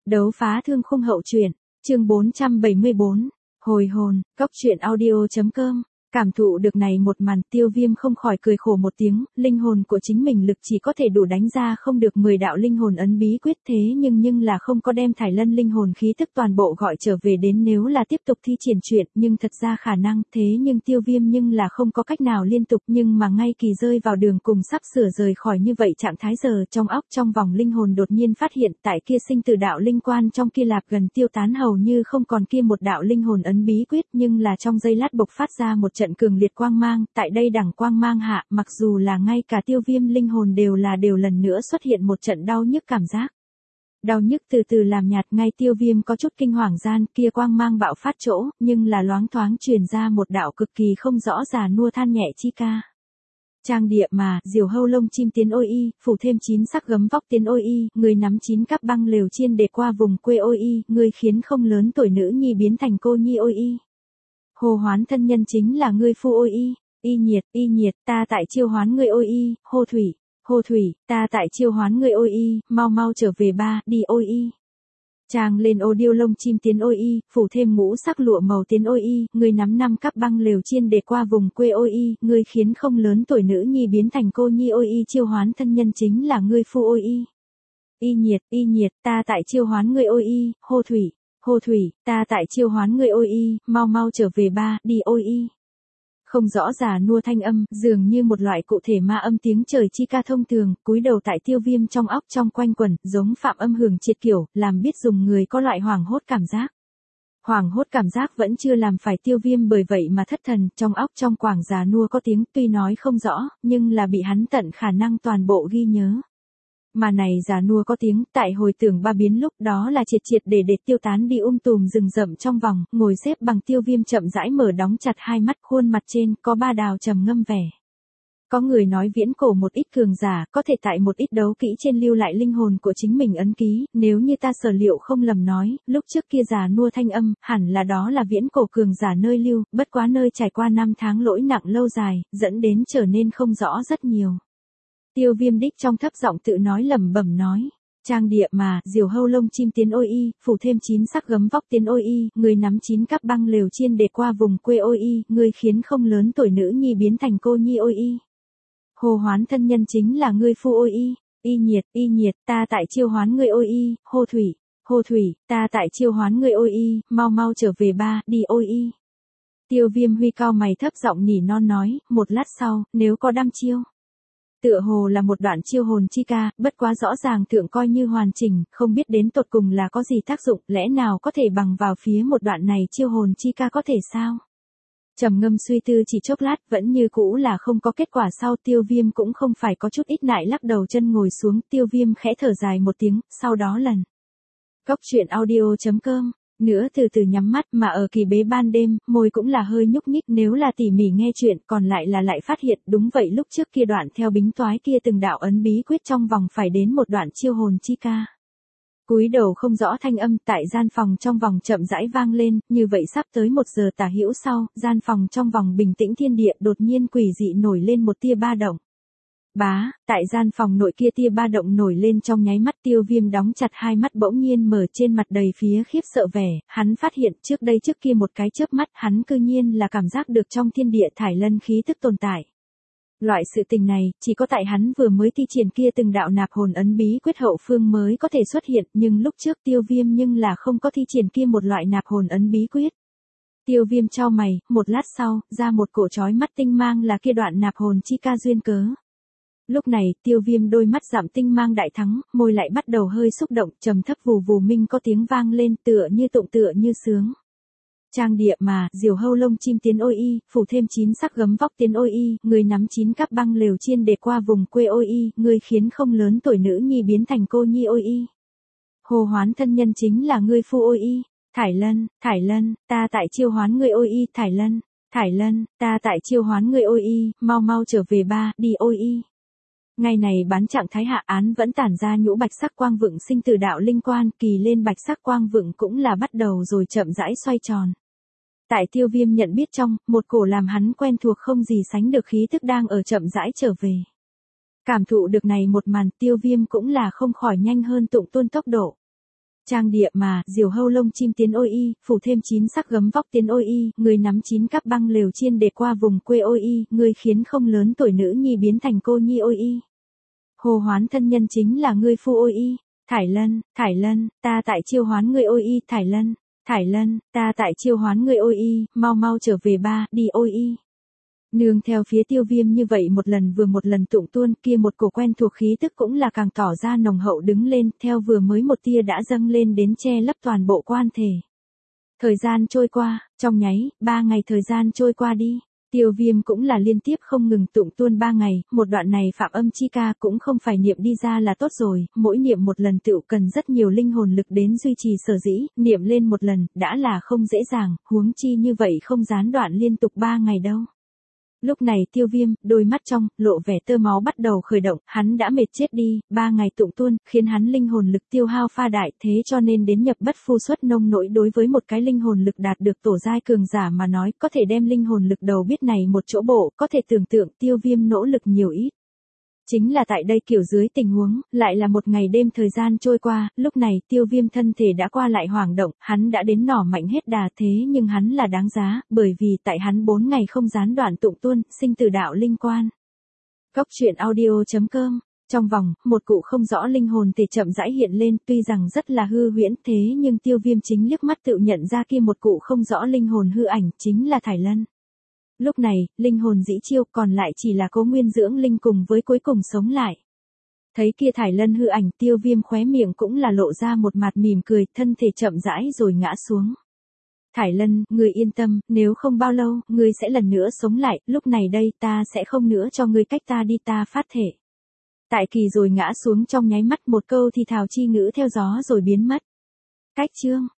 Đấu phá thương khung hậu truyện, chương 474, hồi hồn, góc truyện audio.com. Cảm thụ được này một màn, Tiêu Viêm không khỏi cười khổ một tiếng, linh hồn của chính mình lực chỉ có thể đủ đánh ra không được 10 đạo linh hồn ấn bí quyết, thế nhưng là không có đem Thải Lân linh hồn khí tức toàn bộ gọi trở về đến, nếu là tiếp tục thi triển chuyện, nhưng thật ra khả năng, thế nhưng Tiêu Viêm nhưng là không có cách nào liên tục, nhưng mà ngay kỳ rơi vào đường cùng sắp sửa rời khỏi như vậy trạng thái giờ, trong óc trong vòng linh hồn đột nhiên phát hiện tại kia sinh tử đạo linh quan trong kia lạp gần tiêu tán hầu như không còn kia một đạo linh hồn ấn bí quyết, nhưng là trong giây lát bộc phát ra một trận cường liệt quang mang, tại đây đẳng quang mang hạ, mặc dù là ngay cả Tiêu Viêm linh hồn đều lần nữa xuất hiện một trận đau nhức cảm giác. Đau nhức từ từ làm nhạt, ngay Tiêu Viêm có chút kinh hoàng gian, kia quang mang bạo phát chỗ, nhưng là loáng thoáng truyền ra một đạo cực kỳ không rõ già nua than nhẹ chi ca. Trang địa mà, diều hâu lông chim tiến ôi y, phủ thêm 9 sắc gấm vóc tiến ôi y, người nắm 9 cắp băng lều chiên để qua vùng quê ôi y, người khiến không lớn tuổi nữ nhi biến thành cô nhi ôi y. Hồ hoán thân nhân chính là ngươi phu ôi y nhiệt, ta tại chiêu hoán ngươi ôi y, hô thủy, ta tại chiêu hoán ngươi ôi y, mau trở về ba, đi ôi y. Trang lên ô điêu lông chim tiến ôi y, phủ thêm ngũ sắc lụa màu tiến ôi y, ngươi nắm 5 cắp băng lều chiên để qua vùng quê ôi y, ngươi khiến không lớn tuổi nữ nhi biến thành cô nhi ôi y, chiêu hoán thân nhân chính là ngươi phu ôi y. Y nhiệt, ta tại chiêu hoán ngươi ôi y, hô thủy, ta tại chiêu hoán ngươi ôi y, mau trở về ba, đi ôi y. Không rõ già nua thanh âm, dường như một loại cụ thể ma âm tiếng trời chi ca thông thường, cúi đầu tại Tiêu Viêm trong óc trong quanh quẩn, giống phạm âm hưởng triệt kiểu, làm biết dùng người có loại hoảng hốt cảm giác. Hoảng hốt cảm giác vẫn chưa làm phải Tiêu Viêm bởi vậy mà thất thần, trong óc trong quảng già nua có tiếng tuy nói không rõ, nhưng là bị hắn tận khả năng toàn bộ ghi nhớ. Mà này già nua có tiếng, tại hồi tưởng ba biến lúc đó là triệt để tiêu tán đi tùm rừng rậm trong vòng, ngồi xếp bằng Tiêu Viêm chậm rãi mở đóng chặt hai mắt, khuôn mặt trên có ba đào trầm ngâm vẻ. Có người nói viễn cổ một ít cường giả có thể tại một ít đấu kỹ trên lưu lại linh hồn của chính mình ấn ký, nếu như ta sở liệu không lầm nói, lúc trước kia già nua thanh âm, hẳn là đó là viễn cổ cường giả nơi lưu, bất quá nơi trải qua năm tháng lỗi nặng lâu dài, dẫn đến trở nên không rõ rất nhiều. Tiêu Viêm đích trong thấp giọng tự nói lẩm bẩm nói, trang địa mà, diều hâu lông chim tiến ôi y, phủ thêm 9 sắc gấm vóc tiến ôi y, người nắm 9 cắp băng lều chiên để qua vùng quê ôi y, người khiến không lớn tuổi nữ nhi biến thành cô nhi ôi y. Hồ hoán thân nhân chính là ngươi phu ôi y nhiệt, ta tại chiêu hoán ngươi ôi y, hô thủy, ta tại chiêu hoán ngươi ôi y, mau trở về ba, đi ôi y. Tiêu Viêm huy cao mày thấp giọng nỉ non nói, một lát sau, nếu có đăm chiêu. Tựa hồ là một đoạn chiêu hồn chi ca, bất quá rõ ràng thượng coi như hoàn chỉnh, không biết đến tột cùng là có gì tác dụng, lẽ nào có thể bằng vào phía một đoạn này chiêu hồn chi ca có thể sao? Trầm ngâm suy tư chỉ chốc lát, vẫn như cũ là không có kết quả, sau Tiêu Viêm cũng không phải có chút ít nại lắc đầu chân ngồi xuống, Tiêu Viêm khẽ thở dài một tiếng, sau đó lần. Góc truyện audio.com. Nữa từ từ nhắm mắt, mà ở kỳ bế ban đêm, môi cũng là hơi nhúc nhích, nếu là tỉ mỉ nghe chuyện, còn lại phát hiện, đúng vậy, lúc trước kia đoạn theo bính toái kia từng đạo ấn bí quyết trong vòng phải đến một đoạn chiêu hồn chi ca. Cúi đầu không rõ thanh âm, tại gian phòng trong vòng chậm rãi vang lên, như vậy sắp tới 1 giờ tả hữu sau, gian phòng trong vòng bình tĩnh thiên địa đột nhiên quỷ dị nổi lên một tia ba động. Tại gian phòng nội kia tia ba động nổi lên trong nháy mắt, Tiêu Viêm đóng chặt hai mắt bỗng nhiên mở, trên mặt đầy phía khiếp sợ vẻ, hắn phát hiện trước kia một cái chớp mắt, hắn cư nhiên là cảm giác được trong thiên địa Thải Lân khí tức tồn tại. Loại sự tình này, chỉ có tại hắn vừa mới thi triển kia từng đạo nạp hồn ấn bí quyết hậu phương mới có thể xuất hiện, nhưng lúc trước Tiêu Viêm nhưng là không có thi triển kia một loại nạp hồn ấn bí quyết. Tiêu Viêm chau mày, một lát sau, ra một cổ chói mắt tinh mang là kia đoạn nạp hồn chi ca duyên cớ. Lúc này, Tiêu Viêm đôi mắt giảm tinh mang đại thắng, môi lại bắt đầu hơi xúc động, trầm thấp vù minh có tiếng vang lên, tựa như tụng tựa như sướng. Trang địa mà, diều hâu lông chim tiến ôi y, phủ thêm 9 sắc gấm vóc tiến ôi y, người nắm 9 cắp băng lều chiên để qua vùng quê ôi y, người khiến không lớn tuổi nữ nhi biến thành cô nhi ôi y. Hồ hoán thân nhân chính là ngươi phu ôi y. Thải Lân, ta tại chiêu hoán ngươi ôi y. Thải Lân, ta tại chiêu hoán ngươi ôi y, mau trở về ba, đi ôi y. Ngày này bán trạng thái hạ án vẫn tản ra nhũ bạch sắc quang vựng sinh từ đạo linh quan, kỳ lên bạch sắc quang vựng cũng là bắt đầu rồi chậm rãi xoay tròn. Tại Tiêu Viêm nhận biết trong, một cổ làm hắn quen thuộc không gì sánh được khí thức đang ở chậm rãi trở về. Cảm thụ được này một màn, Tiêu Viêm cũng là không khỏi nhanh hơn tụng tuôn tốc độ. Trang địa mà, diều hâu lông chim tiến ôi y, phủ thêm 9 sắc gấm vóc tiến ôi y, người nắm 9 cắp băng lều chiên để qua vùng quê ôi y, người khiến không lớn tuổi nữ nhi biến thành cô nhi ôi y. Hồ hoán thân nhân chính là ngươi phu ôi y. Thải Lân, ta tại chiêu hoán ngươi ôi y, Thải Lân, ta tại chiêu hoán ngươi ôi y, mau mau trở về ba, đi ôi y. Nương theo phía Tiêu Viêm như vậy một lần tụng tuôn, kia một cổ quen thuộc khí tức cũng là càng tỏ ra nồng hậu đứng lên, theo vừa mới một tia đã dâng lên đến che lấp toàn bộ quan thể. Thời gian trôi qua, trong nháy, 3 ngày thời gian trôi qua đi. Tiêu Viêm cũng là liên tiếp không ngừng tụng tuôn 3 ngày, một đoạn này phạm âm chi ca cũng không phải niệm đi ra là tốt rồi, mỗi niệm một lần tựu cần rất nhiều linh hồn lực đến duy trì sở dĩ, niệm lên một lần, đã là không dễ dàng, huống chi như vậy không gián đoạn liên tục 3 ngày đâu. Lúc này Tiêu Viêm, đôi mắt trong, lộ vẻ tơ máu bắt đầu khởi động, hắn đã mệt chết đi, 3 ngày tụng tuôn, khiến hắn linh hồn lực tiêu hao pha đại, thế cho nên đến nhập bất phu xuất nông nỗi đối với một cái linh hồn lực đạt được tổ giai cường giả mà nói, có thể đem linh hồn lực đầu biết này một chỗ bộ, có thể tưởng tượng Tiêu Viêm nỗ lực nhiều ít. Chính là tại đây kiểu dưới tình huống, lại là một ngày đêm thời gian trôi qua, lúc này Tiêu Viêm thân thể đã qua lại hoảng động, hắn đã đến nỏ mạnh hết đà thế nhưng hắn là đáng giá, bởi vì tại hắn 4 ngày không gián đoạn tụng tuôn, sinh từ đạo linh quan. Cốc truyện audio.com. Trong vòng, một cụ không rõ linh hồn thể chậm rãi hiện lên, tuy rằng rất là hư huyễn thế nhưng Tiêu Viêm chính liếc mắt tự nhận ra kia một cụ không rõ linh hồn hư ảnh, chính là Thải Lân. Lúc này, linh hồn dĩ chiêu còn lại chỉ là Cố Nguyên dưỡng linh cùng với cuối cùng sống lại. Thấy kia Thải Lân hư ảnh, Tiêu Viêm khóe miệng cũng là lộ ra một mặt mỉm cười, thân thể chậm rãi rồi ngã xuống. Thải Lân, ngươi yên tâm, nếu không bao lâu, ngươi sẽ lần nữa sống lại, lúc này đây ta sẽ không nữa cho ngươi cách ta đi, ta phát thể. Tại kỳ rồi ngã xuống trong nháy mắt, một câu thì thào chi ngữ theo gió rồi biến mất. Cách chương